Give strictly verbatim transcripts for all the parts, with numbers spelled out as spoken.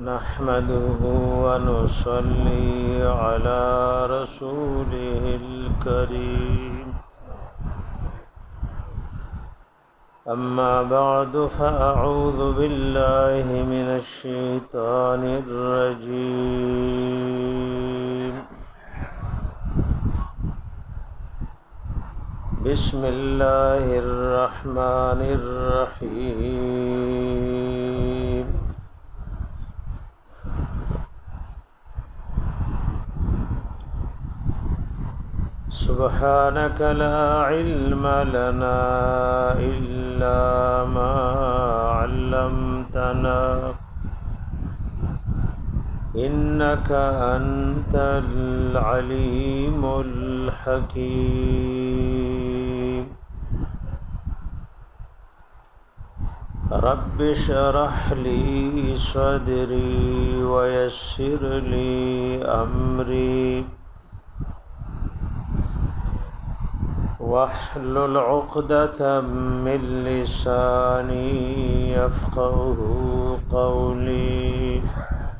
نحمده ونصلي على رسوله الكريم أما بعد فأعوذ بالله من الشيطان الرجيم بسم الله الرحمن الرحيم سبحانك لا علم لنا إلا ما علمتنا إنك أنت العليم الحكيم رب اشرح لي صدري ويسر لي أمري واحلل عقدة من لساني يفقه قولي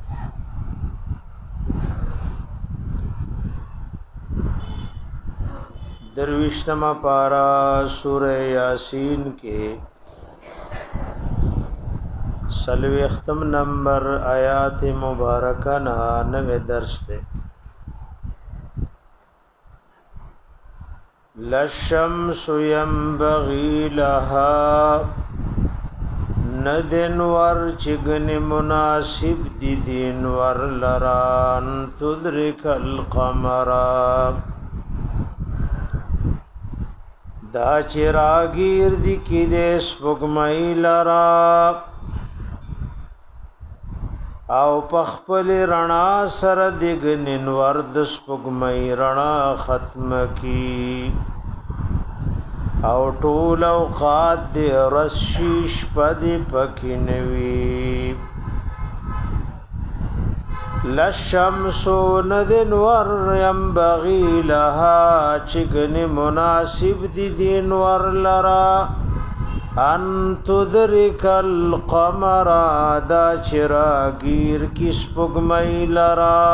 درویشتما پارا سورہ یاسین کے سلوی ختم نمبر آیات مبارکہ نوے درس تے لَلشَّمْسُ يَنبَغِي لَهَا ندن ور چگن مناسب دی دین ور لران تدرک القمر دا چراغیر دی کی دے سپگمئی لرا او پخپل رنا سر دگنن ورد سپگمئی رنا ختم کی او ټول اوقات دی رشیش پدی پکنوی لشمس ندن ور ینبغی لها چگن مناسب دی دین ور لرا ان تدرک القمر دا چراغیر کس پگمئی لرا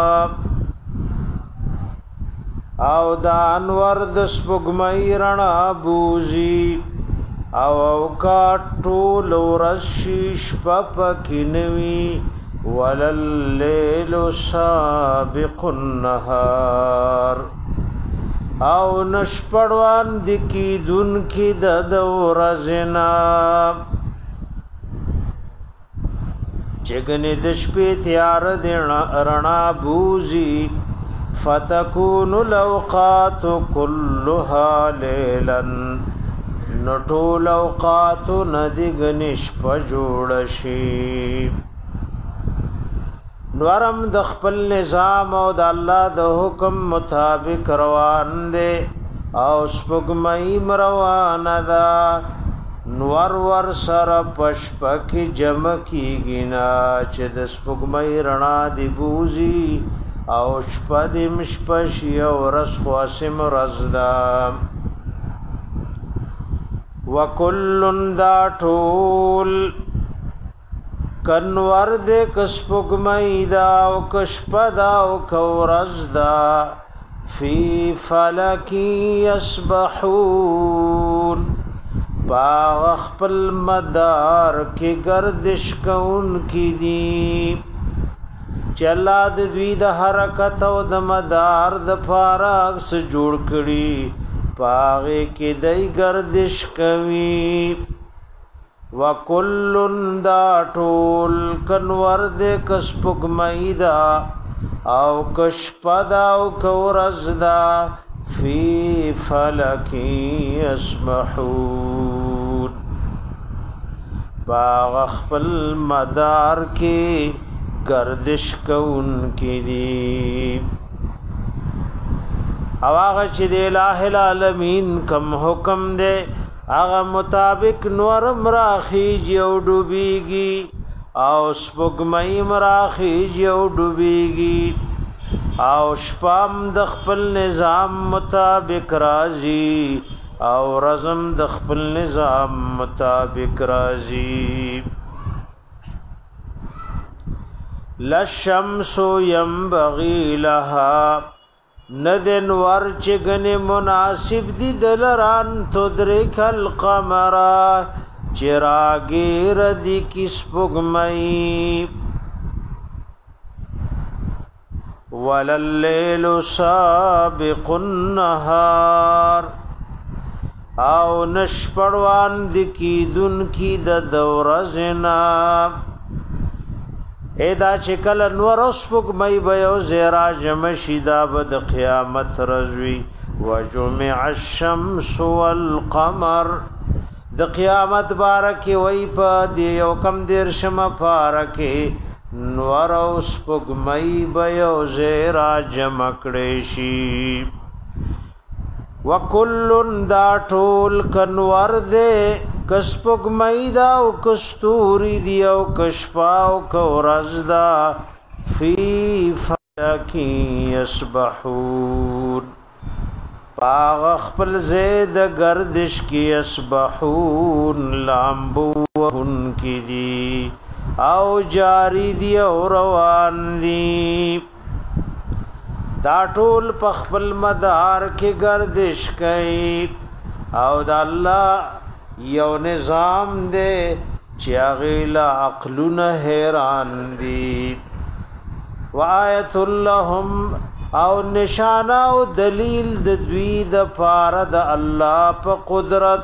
او دا انور د سپگمئی رنا بوزی او اوقات طول ورشیش پپکنوی ولللیل سابق النهار او نشپڑوان دکی دن کی ددو رزنا چگن دشپی تیار دینا رنا بوزی فتکون الاوقات كلها لیلا نطول اوقات ندگنش پجوڑشی نورم د خپل نظام او د الله د حکم مطابق روان دي او سپګمئی روان ده نور ور سره پشپک جمع کیږي چې د سپګمئی رڼا دی بوزي او شپدم شپشي او رس خواسم رزدا وکلن دا ټول کنور دے کسپگمئی دا او کشپدا او کورزدا فی فلکی یسبحون باغ خپل مدار کی گردش کون کی دی چلا د دوی د حرکت او د مدار د فارغ س جوړ کړي باغ کی دای گردش کوي وکلن دا ټول کنور دے کسپگمئی دا او کشپدا او کورزدا فی فلکی یسبحون باغ خپل مدار کی گردش کون کی دی او آغا چی دے الہ العالمین کم حکم دے آغا مطابق نورم راخیج یو ڈوبیگی او سپگمئی مراخیج یو ڈوبیگی او شپام د خپل نظام مطابق رازی او رزم د خپل نظام مطابق رازی لشمس ينبغي لها ندن ورچگن مناسب دی دلران تدرک القمر چراغیر دی کس پگمئی ولللیل سابق النهار او نشپڑوان دی کی دن کی د دورزنا ایدا چکل انور اسپک مئی بیو زیرا جمشی دا بد قیامت رزوی وجمع الشمس والقمر د قیامت بارکی وی پا دیو کم دیر شم پارکی نور اسپک مئی بیو زیرا جمکڑیشی وکلن دا ټول کنور دے کسپک میدا او کستوری دی او کشپاو کورزدا فی فلکی یسبحون پاغ خپل زید گردش کی یسبحون لامبوہن کی دی او جاری دی او روان دی دا ټول په خپل مدار کې گردش کوي او د الله یو نظام دے چې هغه لا عقلونه حیران دي وآیت لهم او نشانه او دلیل د دوی د پاره د الله په قدرت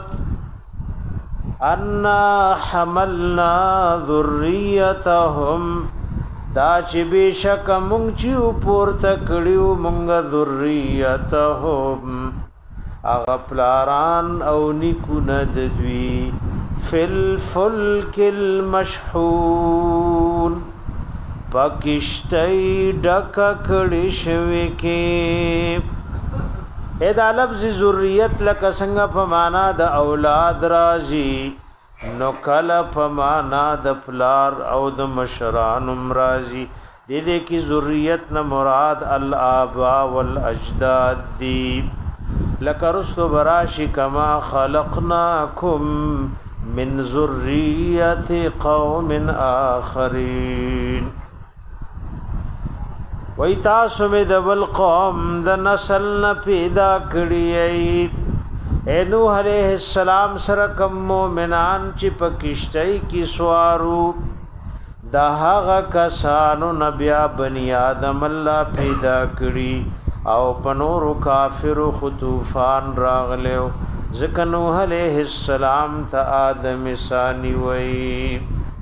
ان حملنا ذریتهم دا چې بشک مونږ چې پورته کړیو مونږ ذریتهم اغا پلاران او نیکونه د دوی فل فلک المشحون پکشتای ډک کړي شوی کې ادا لفظ ذریت لک څنګه په معنا د اولاد راځي نو کله په معنا د پلار او د مشران راځي د دې کې ذریت نه مراد الآباء والاجداد دی لکه رسل براشی کما خلقناکم من ذریت قوم آخرین وی تاسو می دبل قوم د نسل نه پیدا کړی اے نوح علیہ السلام سره کوم مومنان چې پکشتای کی سوارو دا هغه کسانو نبیا بنی آدم الله پیدا کړی او پنور کافر خطوفان راغلو ذکر نوح علیہ السلام تا آدم ثانی وی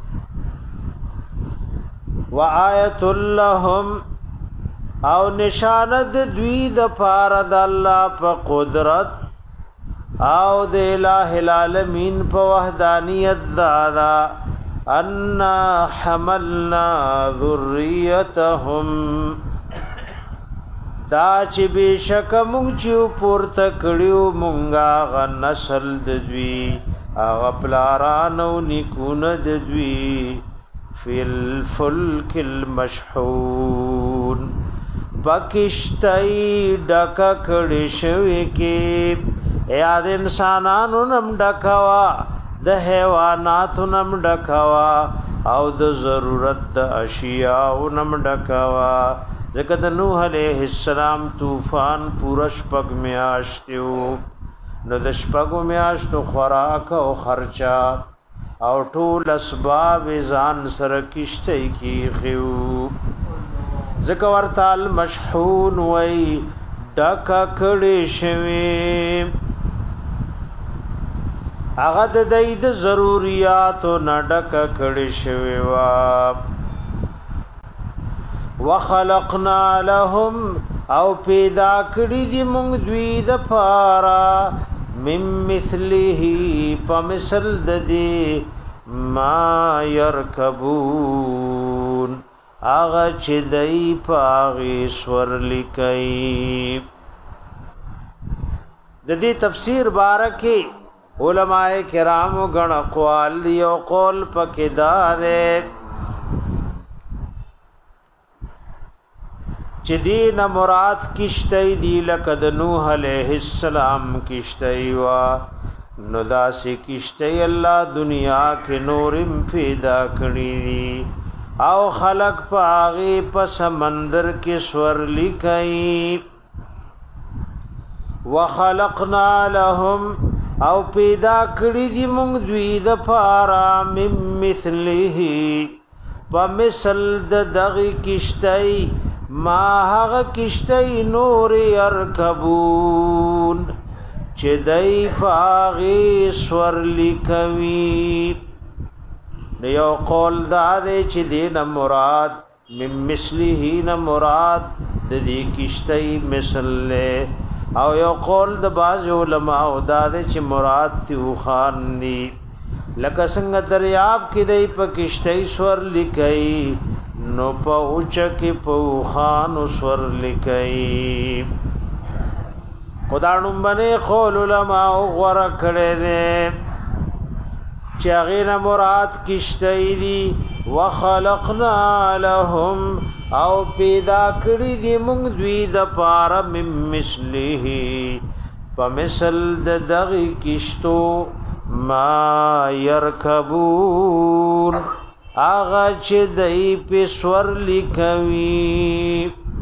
و آیت لهم او نشاند دوی د پاره د الله په قدرت او د الہ العالمین په وحدانیت دادا ان حملنا ذریتهم دا چې بشک مونږ چې پورته کړیو مونږه غ نسل د دوی هغه پلارانو نیکونه د دوی فل فلک المشحون پکشتای ډکا کړي شوی کې یاد انسانانو نم ډکوا د حیواناتو نم ډکوا او د ضرورت د اشیاء نم ډکوا ځکه د نوح علیہ السلام طوفان پورا شپږ میاشتو نو د شپږو میاشتو خوراک او خرچا او ټول اسباب ځان سره کشته کی خو ځکه ورته المشحون وای ډکا کړي شوی هغه د دې د ضرورت نه ډکا کړي شوی وا وخلقنا لهم او پیدا کړی دی مونږ دوی د پارا مم مثله فمثل د دې ما يركبون اغه چې دای پاغي سور لیکي د دې تفسیر بارکه علماء کرام غن اقوال دی او قول پکې دا ده چې دین مراد کشتای دی لکه د نوح علیہ السلام کشتای وا نو داسې کشتای الله دنیا کې نورم پیدا کړی دی او خلق پاغي په سمندر کې سورلی کوي وخلقنا لهم او پیدا کړی دی موږ دوی د پارا مم مثله په مثل د دغه کشتۍ ما هغه کشتۍ نور يرکبون چې دای پاغي سورلی کوي یو قول دا دی چې دین مراد مم مثله نه مراد د دې کشتۍ مثل له او یو قول د باز علماء او دا چې مراد تیو خان دی لکه څنګه دریاب کې دی په کشتۍ سور لیکي نو په اوچ کې په خان سور لیکي خدای نوم باندې قول علماء غور کړي دي چې هغه مراد کشتۍ دی وخلقنا لهم او پیدا کړی دی موږ دوی د پاره مم مثله په مثل د دغه کشتو ما يرکبون اغه چې دای په سور لیکوي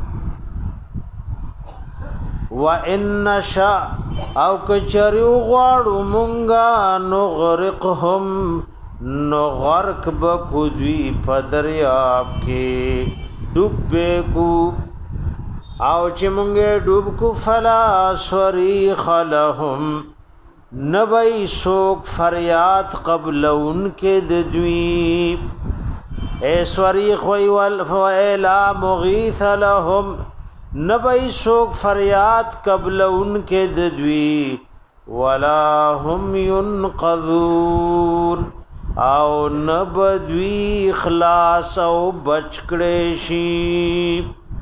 وان شاء او کچریو غواړو مونږه نغرقهم نغرق بکودوی په دریاب کې ډوبې کو او چې مونږه ډوب کو فلا صریخ لهم نبی سوک فریاد قبلون کې د دوی اے صریخ وی والفلا مغیث لهم نبی سوک فریاد قبل ان کے ددوی ولا هم ينقذون او نبدوی خلاص او بچکڑے شی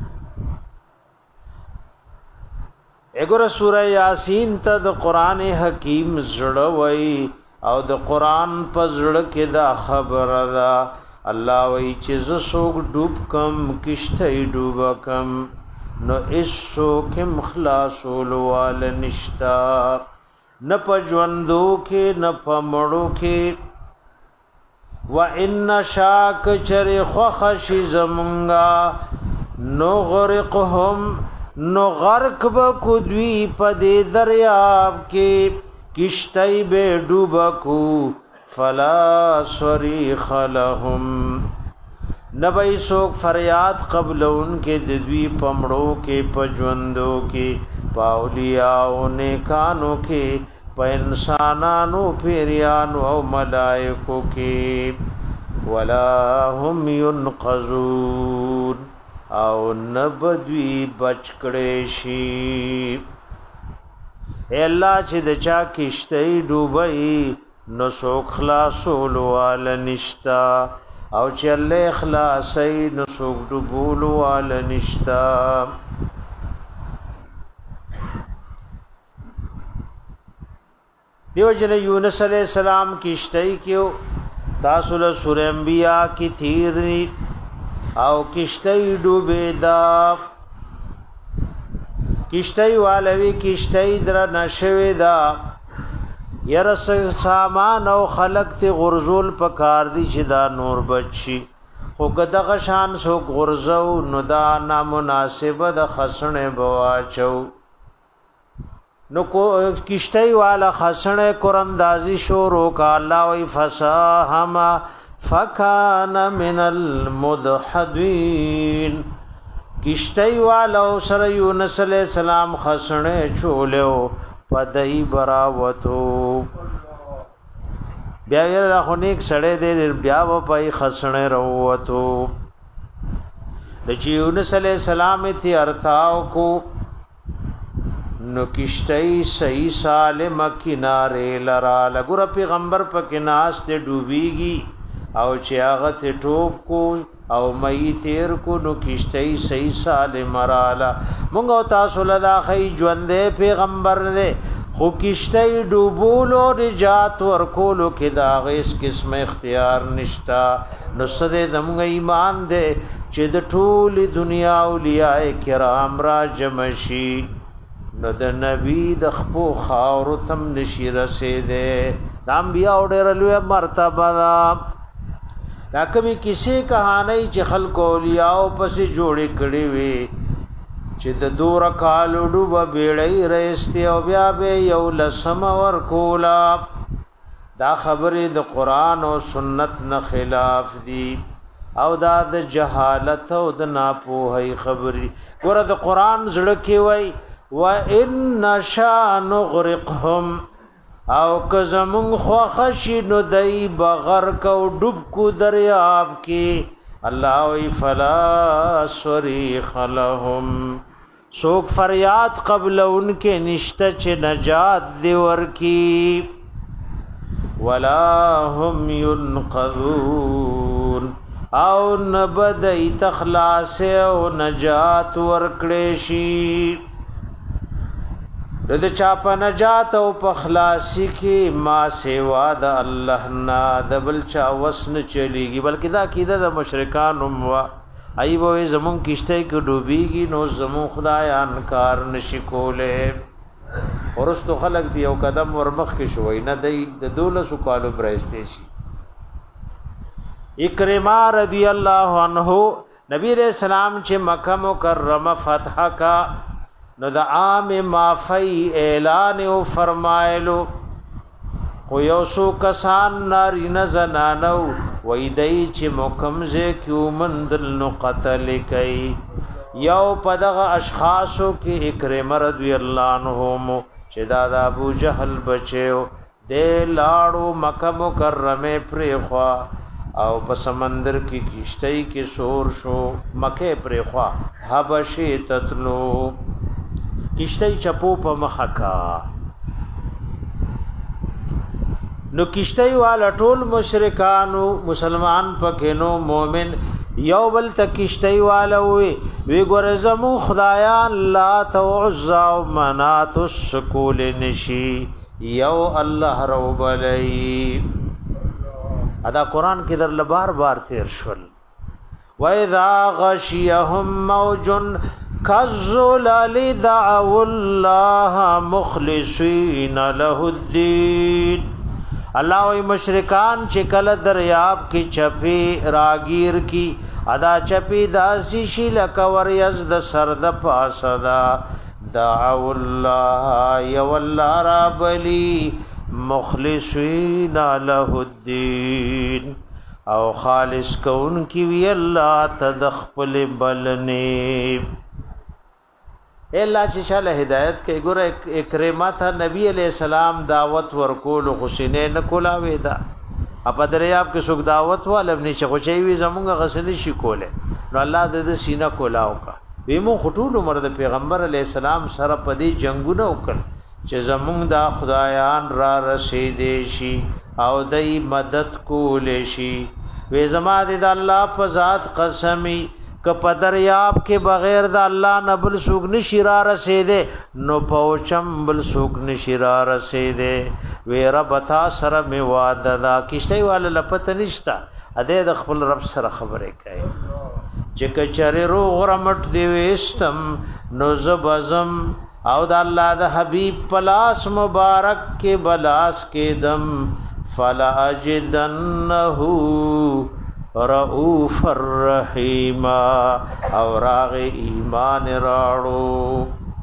اگر سورہ یاسین تا د قرآن حکیم زړه وای او د قرآن په زړه کې دا خبر دا الله وای چې ز سوک ډوب کم کشته ډوب کم نو اسو کم خلاصول وال نشتا نه پجوندو کې نه پمړو کې و ان شاک چر خوخش زمونگا نو غرقهم نو غرق بکو دوی پدی دریاب کې کشتای به ډوبکو فلا صریخ لهم نبی سوک فریاد قبل ان کے ددوی پمڑوں کے پجوندوں کے پاولیاؤں نیکانوں کے پا انسانانو پیریانو او ملائکو کے ولا هم ينقذون او نبدوی بچکڑے شی اے اللہ چی دچا کشتی ڈوبئی نو سوک خلاصولو والا نشتا او چې الله اخلاصي نو څوک ډوبول وال نشتا دیو جن یونس علیہ السلام کشتی کیو تاسو له سورہ انبیاء کی تیر او کشتی ډوبېدا کشتی والوی کشتی در نشوي دا یرس سامان او خلق تی غرزول پکار دی چې دا نور بچي خو کدغه شان سو غرزو نو دا نامناسبه د خسنه بواچو نو کو کشتای والا خسنه قراندازی شروع کا الله وی فساهم فکان من المدحدین کشتای والا سره یونس علیہ السلام خسنه چولیو پدای براوتو بیا یې دا خونیک سړې دې بیا و پای خسنه وروتو د یونس علیہ السلام تی ارتاو کو نو کشتای صحیح سالم کنارے لرا لګور پیغمبر په کناس ته ډوبېږي او چې هغه ته ټوب کو او مې تیر کو نو کشتای صحیح سالم رااله مونږ تاسو لدا خی ژوندې پیغمبر دې خو کشتای ډوبولو نجات ورکولو کې دا غیس قسم اختیار نشتا نو سده دمغه ایمان دې چې د ټول دنیا اولیاء کرام را جمشي نو د نبی د خپو خاور تم نشي رسیدې د انبیاء ډېر لوی مرتبه ده دا کمی کسی کہانی چې خلق اولیاء پس جوړې کړي وي چې د دور کالو ډوب بیړی رېستي او بیا به یو لسم ور کولا دا خبرې د قران او سنت نه خلاف دي او دا د جهالت او د ناپوهي خبرې ګوره د قران زړه کې وای و ان نشا نغرقهم او که زمون خو خشي نو دای بغر کو ډوب کو دریاب کې الله وی فلا صریخ لهم سوک فریاد قبل انکه نشته چې نجات دی ورکی ولا هم ينقذون او نبدای تخلاص او نجات ورکړې شي د چا په نجات او په خلاصي کې ما سیوا د الله نه د بل چا وسن چلیږي بلکې دا کیده د مشرکان هم ای وې زمون کشته کې ډوبېږي نو زمون خدای انکار نشي کوله ورستو خلق دی او قدم ورمخ کې شوی نه دی د دولسو کالو برسته شي اکرمه رضی الله عنه نبی رسول الله چې مکه مکرمه فتح کا نو د عام مافی اعلان او فرمایلو خو یو سو کسان ناری نه زنانو وای دی چې مکمزه کیو مندل نو قتل کئ یو پدغه اشخاصو کې اکرمه رضی الله عنهم چې دا د ابو جهل بچو د لاړو مکه مکرمه پرې خوا او په سمندر کې کشتۍ کې سور شو مکه پرې خوا حبشه تتلو کشتۍ چپو په مخکا نو کشتۍ والا ټول مشرکانو مسلمان پکې نو مؤمن یو بل ته کشتۍ والا وي وی ګور زمو خدایان لات او عزا او منات السکول نشي یو الله رب لئی ادا قران کې در لبار بار تیر شول و اذا غشيهم موج كالظلال دعوا الله مخلصين له الدين الله وی مشرکان چې کله دریاب کې چپی راگیر کی ادا چپی داسی شی لکور یزد سرد پاسدا دعوا الله یو الله ربلی مخلصین له الدین او خالص کون کی وی الله تدخل بلنی الله چې شاله هدایت کوي ګوره اکرمه ته نبی علیہ السلام دعوت ورکول حسینه نه کولا وېدا اپ دریاب کې څوک دعوت والم نشه خوشي وي زمونږ غسل شي کوله نو الله د سینه کولاو کا ویمو خطول عمر د پیغمبر علیہ السلام سره پدې جنگونه وکړ چې زمونږ د خدایان را رسیدې شي او دای مدد کول شي وې زما د الله په ذات قسمی که په دریاب کې بغیر د الله نه بل سوق نشي را رسیدې نو پوچم بل سوق نشي را رسیدې وې رب تا سره می وعده دا کشته والا لپته نشتا ا دې د خپل رب سره خبرې کوي چې کچره رو غرمټ دی وستم نو زبزم او د الله د حبيب پلاس مبارک کې بلاس کې دم فلا اجدنه رؤوف الرحیم او راغ ایمان راړو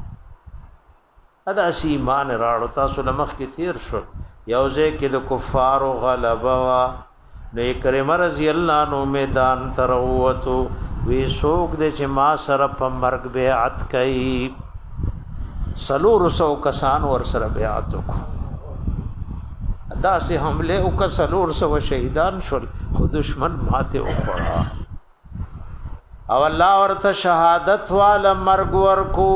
ادا سی ایمان راړو تاسو لمخ کې تیر شو یوځه کې د کفارو غلبا وا نو کریم رضی الله نو میدان تروتو وی سوق د چې ما سره په مرګ بیعت کړي سلور سو کسان ور سره بیعت وکړو دا سه حمله او کسلور سو شهیدان شول خو دشمن ماته وخړه او الله ورته شهادت والا مرګ ورکو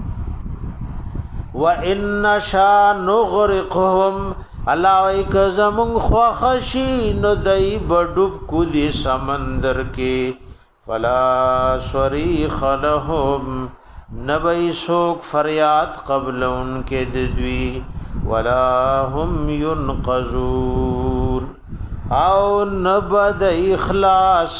و ان شا نغرقهم الله وای ک زمون خو خشی نو دای بډوب کو دي سمندر کې فلا صریخ لهم نبی سوک فریاد قبل ان کے ددوی ولا هم ينقذون او نبد اخلاص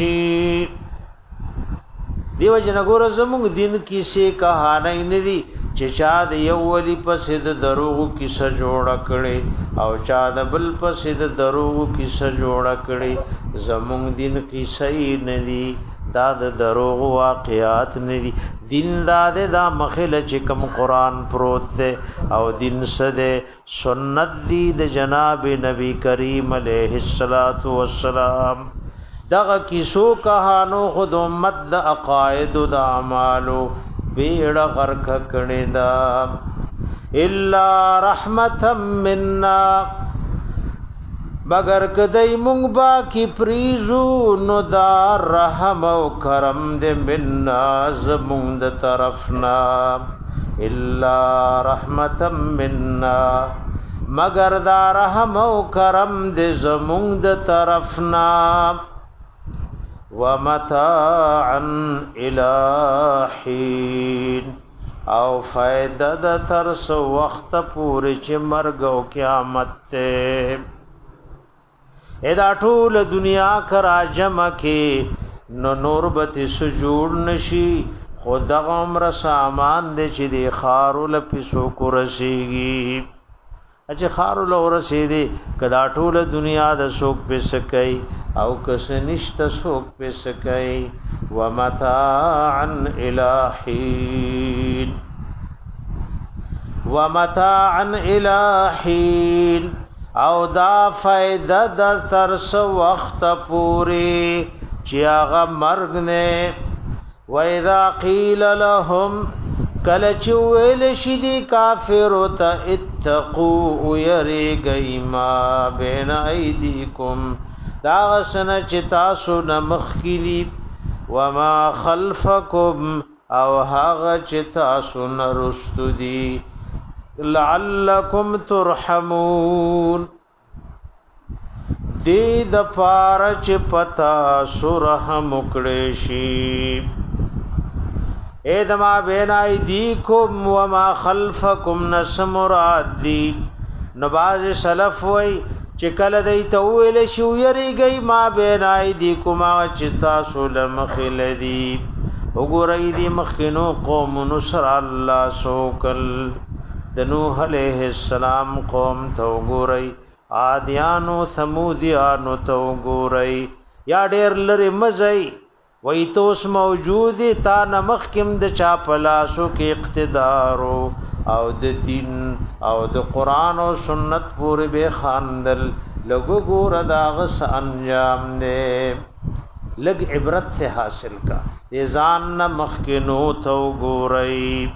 کړي دیو جن ګور زموږ دین کې سي کہانی ندي چې چا د یو ولی پسې د دروغ کیسه جوړه کړي او چا د بل پسې د دروغ کیسه جوړه کړي زمونږ دین کیسه یې نه دي دا د دروغ واقعات نه دي دین دا د دا مخله چې کوم قران پروت دی او دین سده سنت دی د جناب نبی کریم علیه الصلاۃ والسلام دغه کیسو کہانو خود امت د عقاید د اعمالو بیڑ غرق کړي دا الا رحمتا منا مگر کدی مونږ با کی پریزو نو دا رحم او کرم دې منا زمونږ د طرفنا الا رحمتا منا مگر دا رحم او کرم دې زمونږ د طرفنا ومتاعا الى حين او فائدہ د ترس وخت پوری چې مرګ او قیامت ته ادا ټول دنیا کرا جمع کې نو نور بت سجود نشي خدا عمر سامان دې چې دی خارل پسو کو رسیږي اچھا خارو لور سیدی کدا ټول دنیا د سوق په سکای او کس نشت سوق په سکای ومتاعا الہین ومتاعا الہین او دا فائدہ د ترس وخت پوری چې هغه مرګ نه و اذا قیل لهم کله چې ویل شدي کافر ته اتقوا یری گیما بین ایدیکم دا غسن چې تاسو نمخ کلی وما خلفکم او هغه چې تاسو نرستو دی لعلکم ترحمون دې د پاره چې پتا سرحم کړي شي اے دما بین ایدیکم وما خلفکم نسمراد دی نباز سلف وی چې کله دی تویل شو یری گئی ما بین ایدیکم چې تاسو لمخل دی وګورئ دی مخکینو قوم نصر الله سوکل د نوح علیہ السلام قوم ته وګورئ عادیانو ثمودیانو ته وګورئ یا ډیر لري مزای وی توس موجود تا نمخ کم د چا پلاسو کې اقتدارو او د دین او د قران او سنت پورې به خاندل لګو ګور داغس انجام دې لګ عبرت ته حاصل کا دې ځان نمخ کې نو تو ګورئ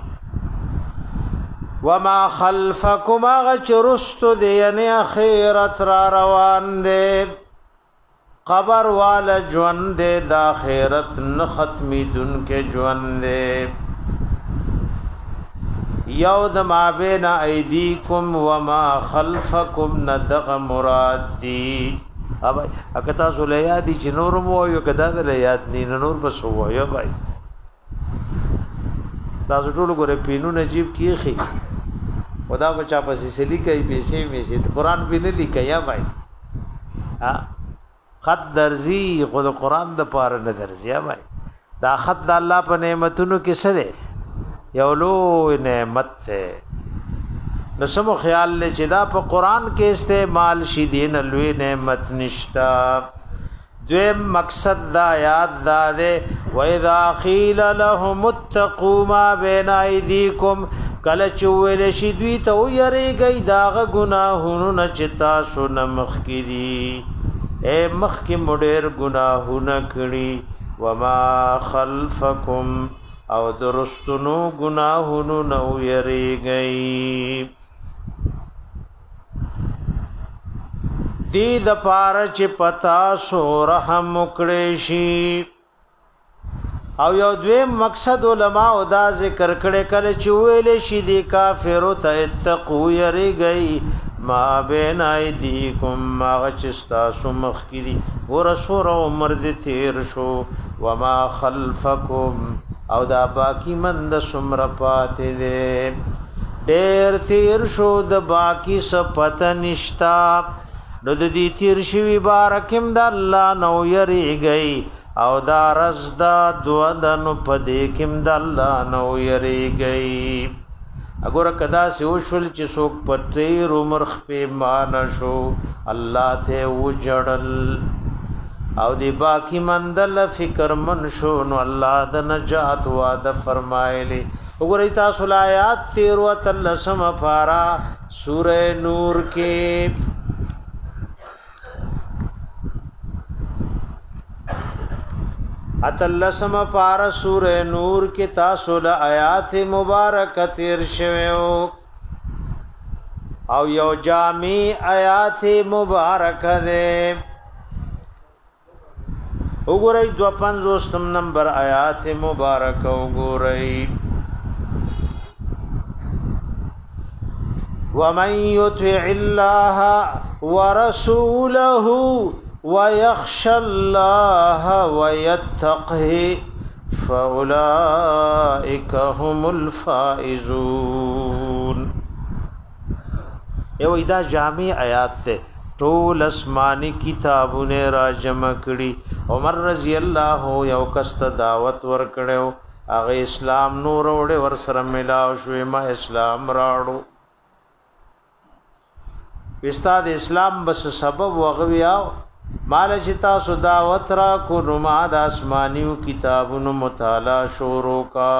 وما خلفکم غچرست دې یعنی اخرت را روان دې قبر والا جوان دے دا خیرت نہ ختمی دن کے جوان دے یود ما بین ایدیکم وما خلفکم ندغ مراد دی اب اکتا سو لیادی چی نورم وایو کدا دا لیاد نی نور بس وایو بھائی تاسو ټول ګره پینو نجیب کیخی خدا بچا پسی سلی کئی پیسے میں سے قرآن بھی نه لیکیا بھائی ہاں خط درزی خود قرآن د پاره نه درزی بھائی دا خط د الله په نعمتونو کې څه دی یو لوی نعمت ته نو سمو خیال لې چې دا په قرآن کې استعمال شي دین لوی نعمت نشتا دویم مقصد دا یاد دا ده و اذا قیل لهم اتقوا ما بین ایدیکم کله چې ویل شي دوی ته یریږي دا ګناهونو نه چې تاسو نه مخ کړي اے مخ کی مډیر گناہونه کړي وما خلفکم او درستونو گناہونو نو یریږي دې د پاره چې پتا سو رحم کړي شي او یو دویم مقصد علما او دا ذکر کړي کله چې ویل شي دي کافر ته اتقوا یریږي ما بین ایدیکم ما غچستا سمخ کری ورسور عمر دی تیر شو وما خلفکم او دا باقی مند سمر پاتے دے دیر تیر شو دا باقی سپت نشتا نو دی تیر شوی بارکم دا اللہ نو یری گئی او دا رز دا دو دنو پدیکم دا اللہ نو یری گئی اگر کدا سی وشل چې څوک پټیر عمر خپې مان شو الله ته وجړل او دی باقی مندل فکر من شو نو الله د نجات وعده فرمایلی وګورئ تاسو آیات تیرو تلسم پارا سورہ نور کې اتلسم پارا سورہ نور کې تاسو له آیات مبارکه تیر شویو او یو جامع آیات مبارکه ده وګورئ دو پنځوستم نمبر آیات مبارکه وګورئ ومن يطع الله ورسوله ويخشى الله ويتقه فاولئك هم الفائزون یو دا جامع آیات ته ټول اسماني کتابونه را جمع کړي عمر رضی الله یو کست دعوت ور کړو هغه اسلام نور وړه ور سره ملاو شو ما اسلام راړو استاد اسلام بس سبب وغویاو مال چتا سداوت را کو نما د اسمانیو کتابونو مطالعه شروع کا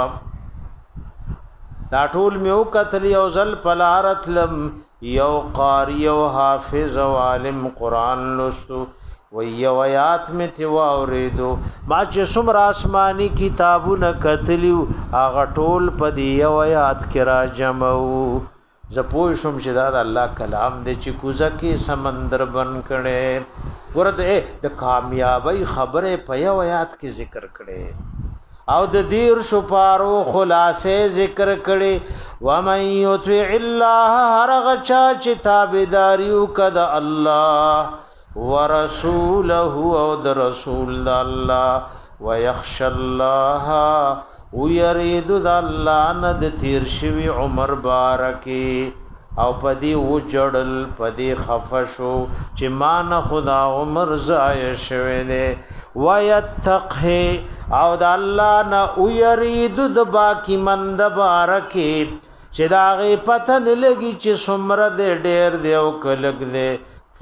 دا ټول میو قتل یو زل پلارت لم یو قاری او حافظ او عالم قران لستو و یو آیات می تی واوریدو ما چې څومره آسمانی کتابونه قتلیو هغه ټول په دی یو آیات کې را جمعو زپوی شم چې دا الله کلام دې چې کوزه کې سمندر بن کړي ورته د کامیابی خبره په یو آیات کې ذکر کړي او د دیر شو پارو خلاصې ذکر کړي و من یطع الله هر غچا چې تابعداریو کد الله ورسوله او د رسول الله ويخشى الله ويريد د الله ند تیر شوی عمر بارکی او پدی وجړل پدی خفشو چې مان خدا عمر ضایع شوی دی ويتقه او د الله نه ويريد د باقی مند بارکی چې داغه پتن لګي چې سمره دې ډېر دی او کلګ دی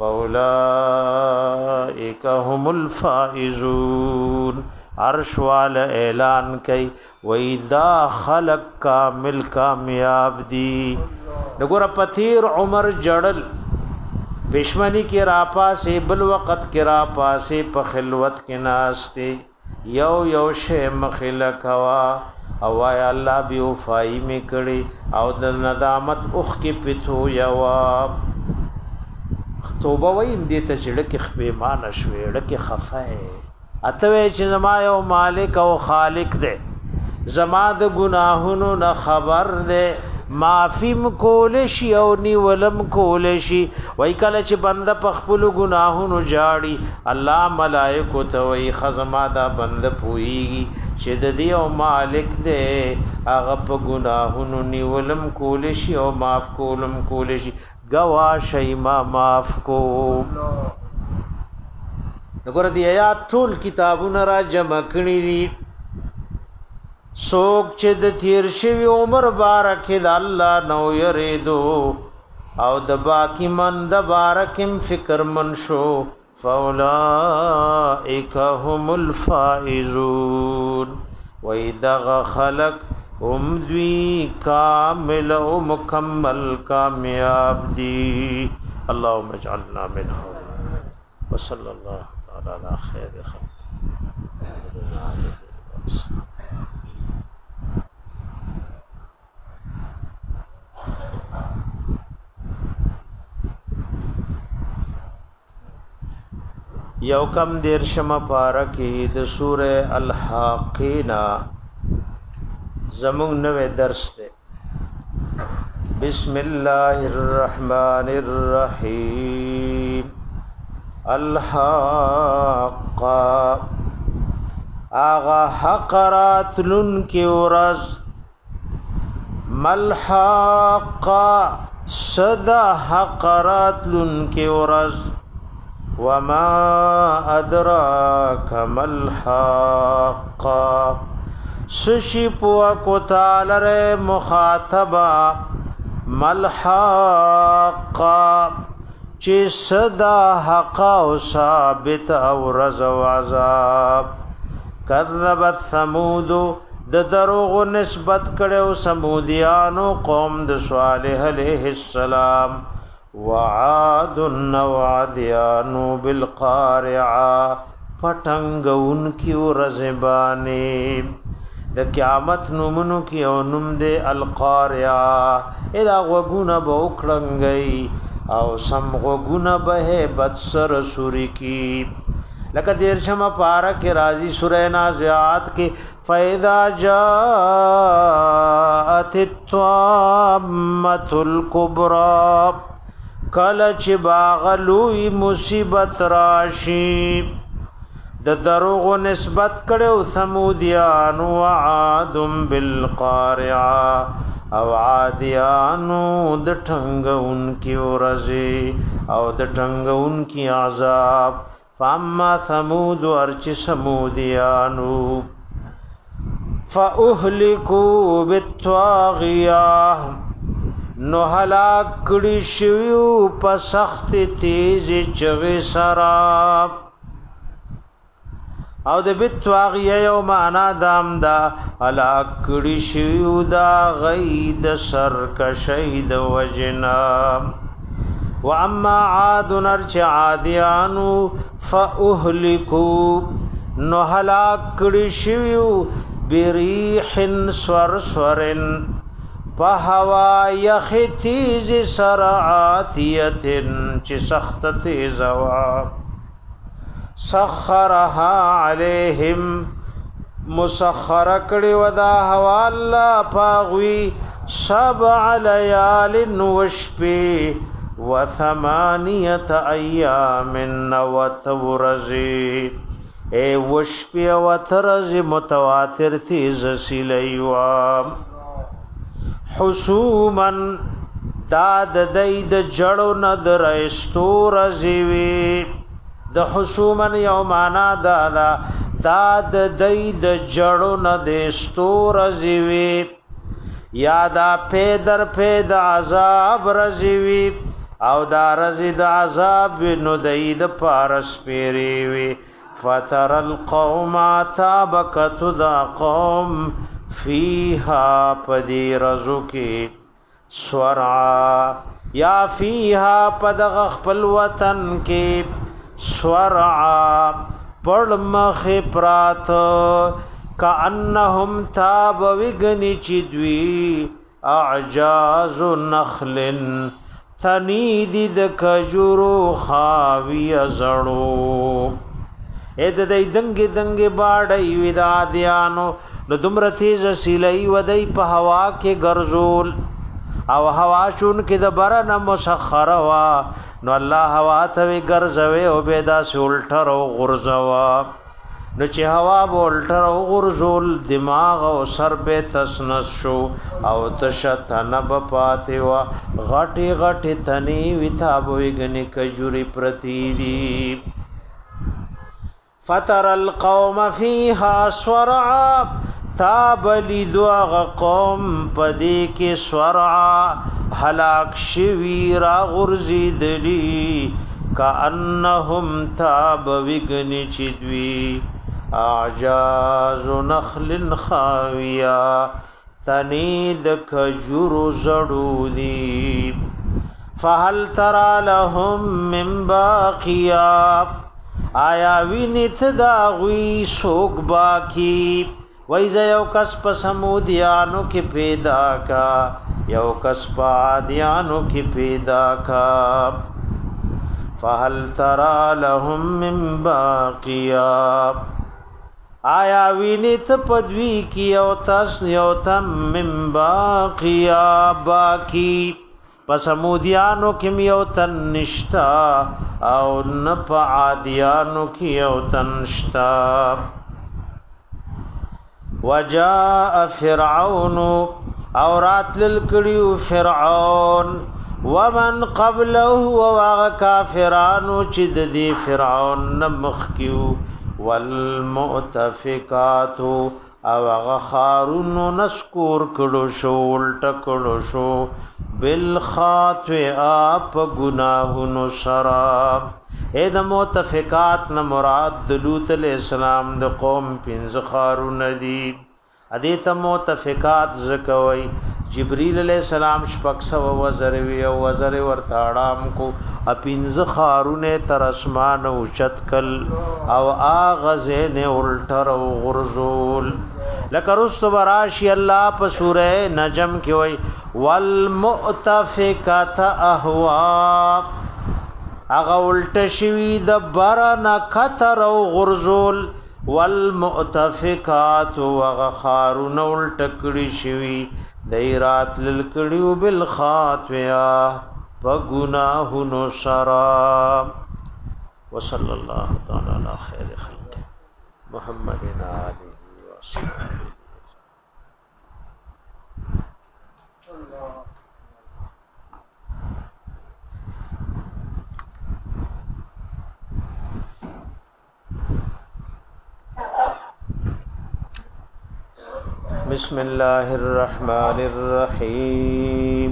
فاولائک هم الفائزون عرش وال اعلان کئ وَإِذَا خَلَقْ کامل کامیاب دی نګور پتیر عمر جړل پښمنی کې را پاسې بل وخت کې را پاسې په خلوت کې ناشته یو یو شی مخله کوا او یا الله بي وفای می کړي او د ندامت اوخ کې پتو یوا توبه ویم دې ته چې لکه خپې مان شوي لکه خفه اته چې زما یو مالک او خالق دی زما د گناهونو نه خبر دی معافیم کول شي او نیولم کول شي وای کله چې بنده په خپل گناهونو جاړي الله ملائکه ته وای خزما دا بنده پويږي چې د دې او مالک دی هغه په گناهونو نیولم کول شي او معاف کولم کول شي گوا شي ما معاف کو وګوره دی آیات ټول کتابونه را جمع کړی دي سوک چې د تیر شوی عمر بارک د الله نو یریدو او د باقی من د بارکم فکر من شو فاولائک هم الفائزون وَإِذَا خَلَقْ هم دوی کامل و مکمل کامیاب دی اللهم اجعلنا منهم وصلی اللہ تعالی علی خیر خلق یو کم دیر شما پارکی د سورہ الحاقینا زمون نوے درس دے بسم اللہ الرحمن الرحیم الحاقہ آغا حقرات لن کی ورز ملحاقہ صدا حقرات لن کی ورز وما ادراک ملحاقہ سشی پوا کو تعالی مخاطبا ملحقا چی صدا حق و ثابت او رز و عذاب کذبت ثمودو د دروغ نسبت کړو سمودیانو قوم د صالح علیہ السلام وعاد وعدیانو بالقارعه پټنګون کی ورزبانی د قیامت نومونو کی او نوم د القارعه اذا وغونه بوکړنګي او سم وغونه به بد سر سوري کی لکه دیر شمه پارا کې راضی سورہ نازعات کې فاذا جاءت الطامه الكبرى کله چې باغلوی مصیبت راشي د دروغ نسبت کړو ثمودیان او عاد بالقارعه او عادیانو د ټنګون کی ورزي او د ټنګون کی عذاب فاما ثمود ارچ سمودیانو فاهلكوا بالطاغيه نو هلاک کړي شیو په سخت تیز چغې سراب او د بالطاغيه یو معنا دام دا هلاک کړي شیو دا غید سرکشید وجنا واما عاد نرچ عادیانو فاهلكوا نو هلاک کړي شیو بریح سرسرن په هوا یخ تیز سرعاتیتن چې سخت تیز وا سخرها علیهم مسخر کړي ودا هوا الله پاغوي سبع لیال وشپی وثمانیه ایام وتورزی اے وشپی وترزی متواتر تیز سلیوا حسومن داد دید جړو ندر استور زیوی د حسومن یو معنا دادا داد دید جړو ند استور زیوی یادا پیدر پید عذاب رزیوی او دا رزید عذاب نو دید پارس پیریوی فتر القوم تابکت دا قوم فیها پدی رزو کی سورعا یا فیها پدغ خپل وطن کی سورعا پڑ مخ پرات کانهم تاب وگنی چدوی اعجاز نخلن تنیدی د کجورو خاوی زړو اې د دې دنګ دنګ باډي ودا دیانو نو دومره تیز سیلای ودی په هوا کې ګرځول او هوا چون کې د برن مسخر وا نو الله هوا ته ګرځوي او بيدا سولټر او غرزوا نو چې هوا بولټر او غرزول دماغ او سر به تسنس شو او تشتنب پاتې وا غټي غټي تني وتا بوګني کجوري پرتی دي فتر القوم فيها سرعا تاب لدوغ قوم پدی کی سرعا هلاک شوی را غرزی دلی کانهم تاب وگنی چدوی اعجاز نخل خاویا تنید کجور زڑو دی فهل ترى لهم من باقیاب آیا وینت داغوی سوک باکی ویزا یو کس پا سمودیانو کی پیدا کا یو کس پا عادیانو کی پیدا کا فهل ترى لهم من باقیاب آیا وینت پدوی کی یو تس یو تم من باقیاب باکی پس سمودیانو کی یو تن نشتا او نپا عادیانو کی یو تن نشتا وجاء فرعون اورات للکڑیو فرعون ومن قبله وواغ کافرانو چد دی فرعون نمخ کیو والمؤتفقاتو او هغه خارونو نسکور کړو شو الټ کړو شو بالخاطئه په گناهونو سرا اې د متفقات نه مراد د لوط علیہ السلام د قوم پنځ خارونه دي ادي ته متفقات زکوي جبريل علیہ السلام شپږ سو وزر وی او وزر ورتاړام کو اپینځ خارونه تر اسمان او چتکل او اغزه نه الټر او غرزول لکه رست براشی الله په سوره نجم کې وای والمؤتفقات اهوا اغه الټ شوی د برنا کتر او غرزول والمؤتفقات وغخارون الټکړي شوی دایرات للکړیو بالخاطئه فغناهن سرا وصلی الله تعالی علی خیر خلق محمد علیه وسلم بسم الله الرحمن الرحيم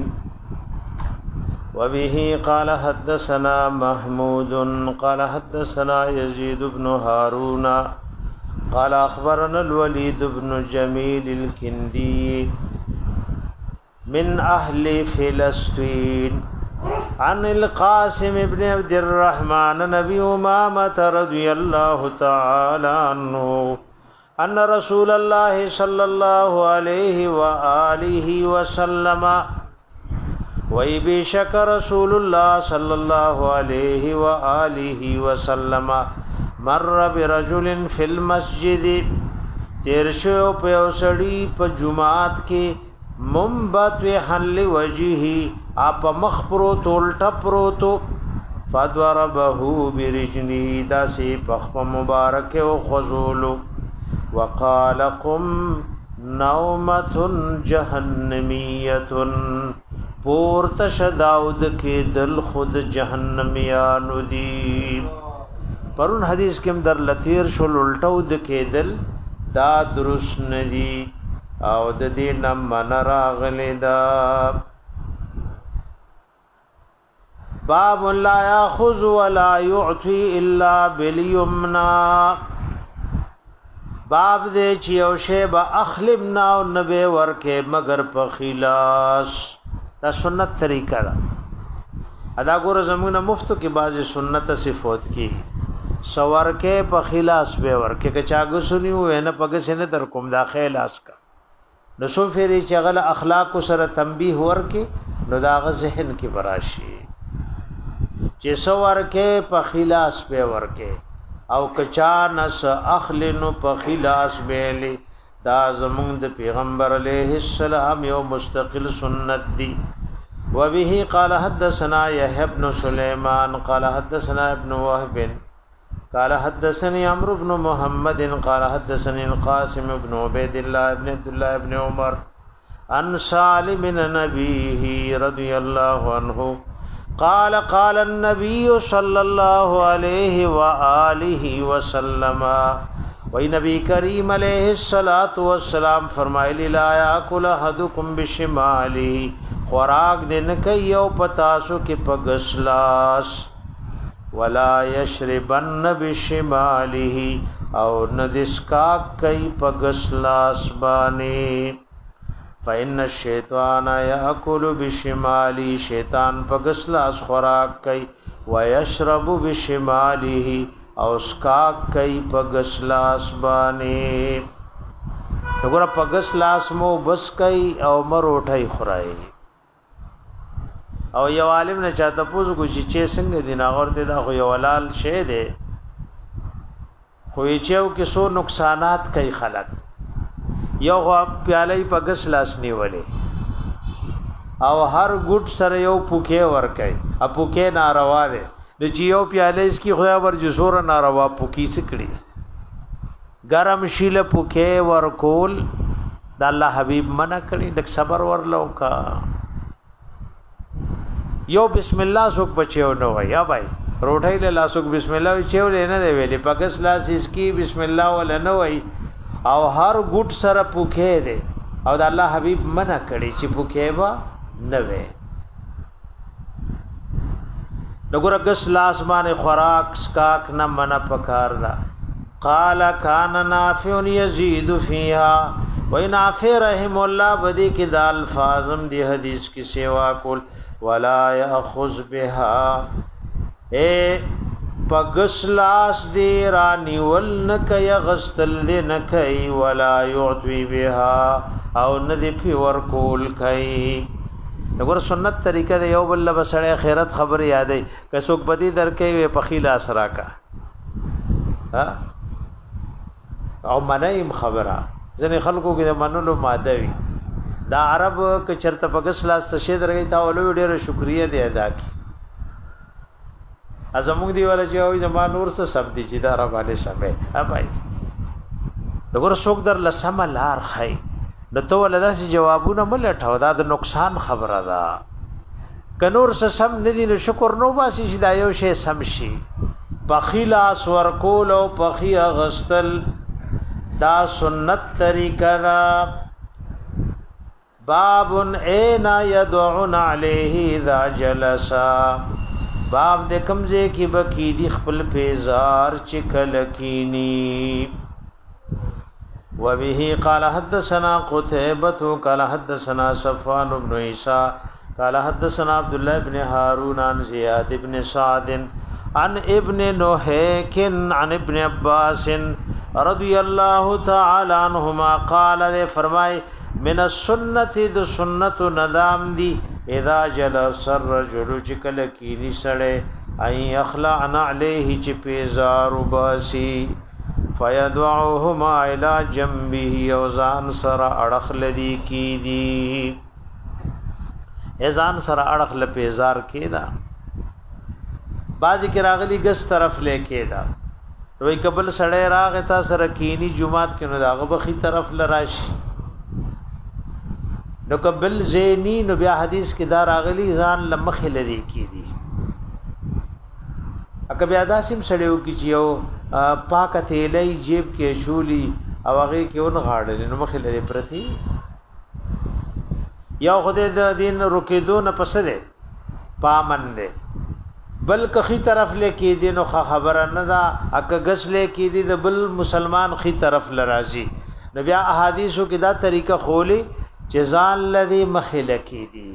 وبه قال حدثنا محمود قال حدثنا يزيد بن هارون قال أخبرنا الوليد بن جميل الكندي من أهل فلسطين عن القاسم بن عبد الرحمن نبي أمامة رضي الله تعالى عنه ان رسول الله صلى الله عليه واله وسلم وای بشک رسول الله صلى الله عليه واله وسلم مر برجل في المسجد تیر شو په وسړی په جمعات کې منبت حل وجهه اپ مخبرو تولټ پروتو فضربه برجله داسی پخ مبارک او خذولو وقال قم نومه جهنميه پورت شداود کې دل خود جهنميانو دي پرون حدیث کې در لثیر شول الټو د کې دل دا درست ندي او د دې نم من راغلی دا باب لا ياخذ ولا يعطي الا باليمنى باب دې چې او شی به اخلمنا او نبی ورکه مگر په خلاص دا سنت طریقہ دا ادا ګور زمونه مفتو کې بعضی سنت صفات کی سوار کې په خلاص به ورکه که چاګو سنیو نه پګ سینه در کوم دا خلاص کا نو سو فری چغل اخلاق سره تنبیه ورکه نو دا غ ذهن کې براشي چې سوار کې په خلاص به ورکه او کچا نس اخلنو په خلاص بیلی دا زمون د پیغمبر علیہ السلام یو مستقل سنت دی وبه قال حدثنا يحيى بن سليمان قال حدثنا ابن وهب قال حدثني عمرو بن محمد قال حدثني القاسم بن عبيد الله بن عبد الله بن عمر عن سالم بن نبيه رضي الله عنه قال قال النبي صلى الله عليه وآله وسلم وی نبی کریم علیہ الصلوۃ والسلام فرمایلی لا یاکل احدکم بشماله خوراک دین کوي او پتاسو کې پګسلاس ولا یشربن بشماله او ندسکا کوي پګسلاس باندې فإن الشیطان یاکل بشمالی شیطان پګسلاس خوراک کوي ويشرب بشماله او اسکا کوي پګسلاس باندې وګوره پګسلاس مو بس کوي او مروټي خورای او یو عالم نه چاته پوز کو چې څنګه دین اورته دا خو یو ولال شه دی خو یې چاو کې سو نقصانات کوي خلک یو پیالې پګسلاس نیولې او هر ګډ سره یو پوکې ور کوي ا پوکې ناروا دی د چیو پیالې اس کی خدا ور جسور ناروا پوکی سکړي گرم شیله پوکې ور کول د الله حبیب منع کړي د صبر ور لوکا یو بسم الله سوک بچو نو یا بھائی روټۍ له لاسوک بسم الله چېو نه دی ویلې پګس لاس اس کی بسم الله ول نه وای او هر ګټ سره پوکې دي او د الله حبيب منع کړي چې پوکې با نه وي نګور غس لاس باندې خوراک سکاک نه منع پکار دا قال كان نافع يزيد فيها وينافع رحم الله بدی کې د الفاظم دی حدیث کی سیوا کول ولا ياخذ بها اے پغس لاس دی رانی ول نکي غستل دی نکي ولا يعطي بها او ندی پی ور کول کای نګور سنت طریقه دی یو بل بسړی خیرت خبر یادې کڅوک بدی درکې په خیلا سرا کا ها او منایم خبره ځنې خلکو کې د منلو ماده وي دا عرب ک چرته پګس لاس شه درګی تا ولو ډېر شکریا دی ادا کی ازموږ دی ولا چې وي زمان نور څه سب دي چې دا را باندې سمې ها بھائی وګور څوک در لسم لار خای د تو ولدا سي جوابونه ملټو دا د نقصان خبره ده کنور څه سم ندي نو شکر نو باسي چې دا یو شی سم شي بخیلا سور کول او بخیا غستل دا سنت طریقہ دا باب اینا یدعون علیه اذا جلسا باب د کمزه کی بکی دی خپل پیزار چکل کینی وبه قال حدثنا قتيبة قال حدثنا صفوان بن عيسى قال حدثنا عبد الله بن هارون عن زياد بن سعد عن ابن نهيك عن ابن عباس رضی اللہ تعالی عنہما قال دے فرمائے من السنت د سنت ندام دی اذا جلس الرجل چکل کینی سڑے این اخلعنا علیہ چی پیزار باسی فیدعوهما الى جنبه اوزان سر اڑخ لدی کی دی ازان سر اڑخ لپیزار کی دا بازی کی راغلی گس طرف لے کے دا وی قبل سړی راغ تا سره کینی جمعات کې نو داغه بخي طرف لراشي نو قبل زینی نو بیا حدیث کې دا راغلی ځان لمخ لري کی دي اګه بیا داسیم سړیو کې چې یو پاک تیلې جیب کې شولي او هغه کې ون غاړل نو مخ لري پرتی یا خدای د دین رکیدو نه پسره پامن ده بل کخی طرف لیکي دي نو خبره نه دا اګه غس لیکي دي د بل مسلمان خي طرف لرازي نبي احادیثو کې دا طریقه خولي جزال الذي مخل کی دي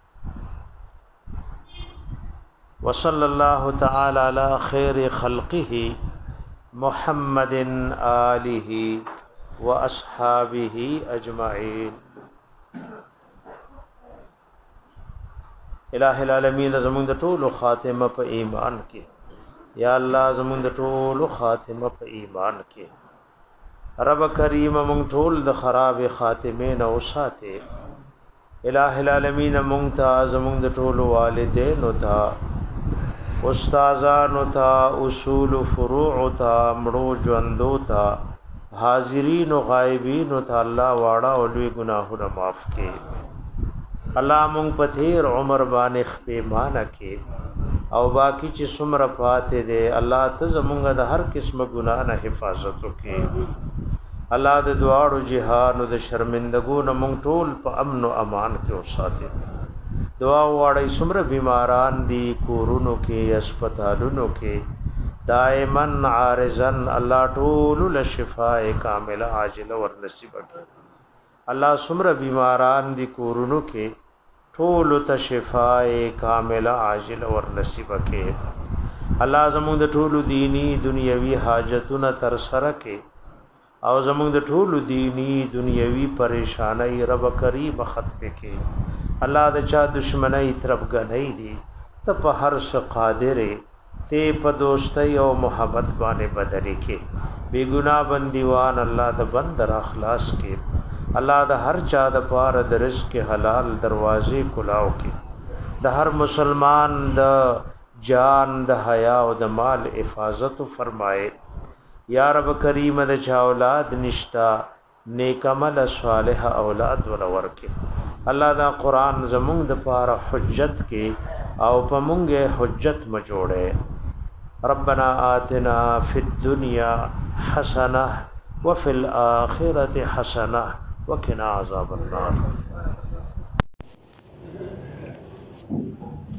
وصلى الله تعالى على خير خلقه محمد آله واصحابه اجمعين الہ العالمین زمون د ټولو خاتمه په ایمان کې یا الله زمون د ټولو خاتمه په ایمان کې رب کریم مونږ ټول د خراب خاتمه نه وساته الہ العالمین مونږ ته زمون د ټولو والدین او ته استادانو ته اصول فروع ته مړو ژوندو ته حاضرین او غایبین ته الله واړه او لوی ګناهونه معاف کړي الله مونږ په تیر عمر باندې خپېمانه کې او باقی چې څومره پاتې دي الله ته زمونږ د هر قسم ګناه نه حفاظت وکړي الله د دعاړو جهان او د شرمندګو نه مونږ ټول په امن او امان کې وساتي دعا وړي څومره بیماران دي کورونو کې هسپتالونو کې دائما عارضن الله ټول له شفاء کامله عاجله ور نصیب کړي الله څومره بیماران دي کورونو کې ټول ته شفاء کامله عاجله ور نصیب کړي الله زموږ د ټول دینی دنیوي حاجتونه تر سره کړي او زموږ د ټول دینی دنیوي پریشانای رب کریم ختم کړي الله د چا دشمنی طرف غنۍ دي ته په هر څه قادر ته په دوستۍ او محبت باندې بدري کې بے ګناه بندیوان الله د بندر اخلاص کې الله د هر چا د پاره د رزق حلال دروازې کلاو کې د هر مسلمان د جان د حیا او د مال حفاظت فرمائے یا رب کریم د چا اولاد نشتا نیک عمل صالح اولاد ولور کې الله دا قران زمونږ د پاره حجت کې او په مونږه حجت مجوړه ربنا آتنا فی الدنیا حسنه وفي الآخرة حسنة وقنا عذاب النار.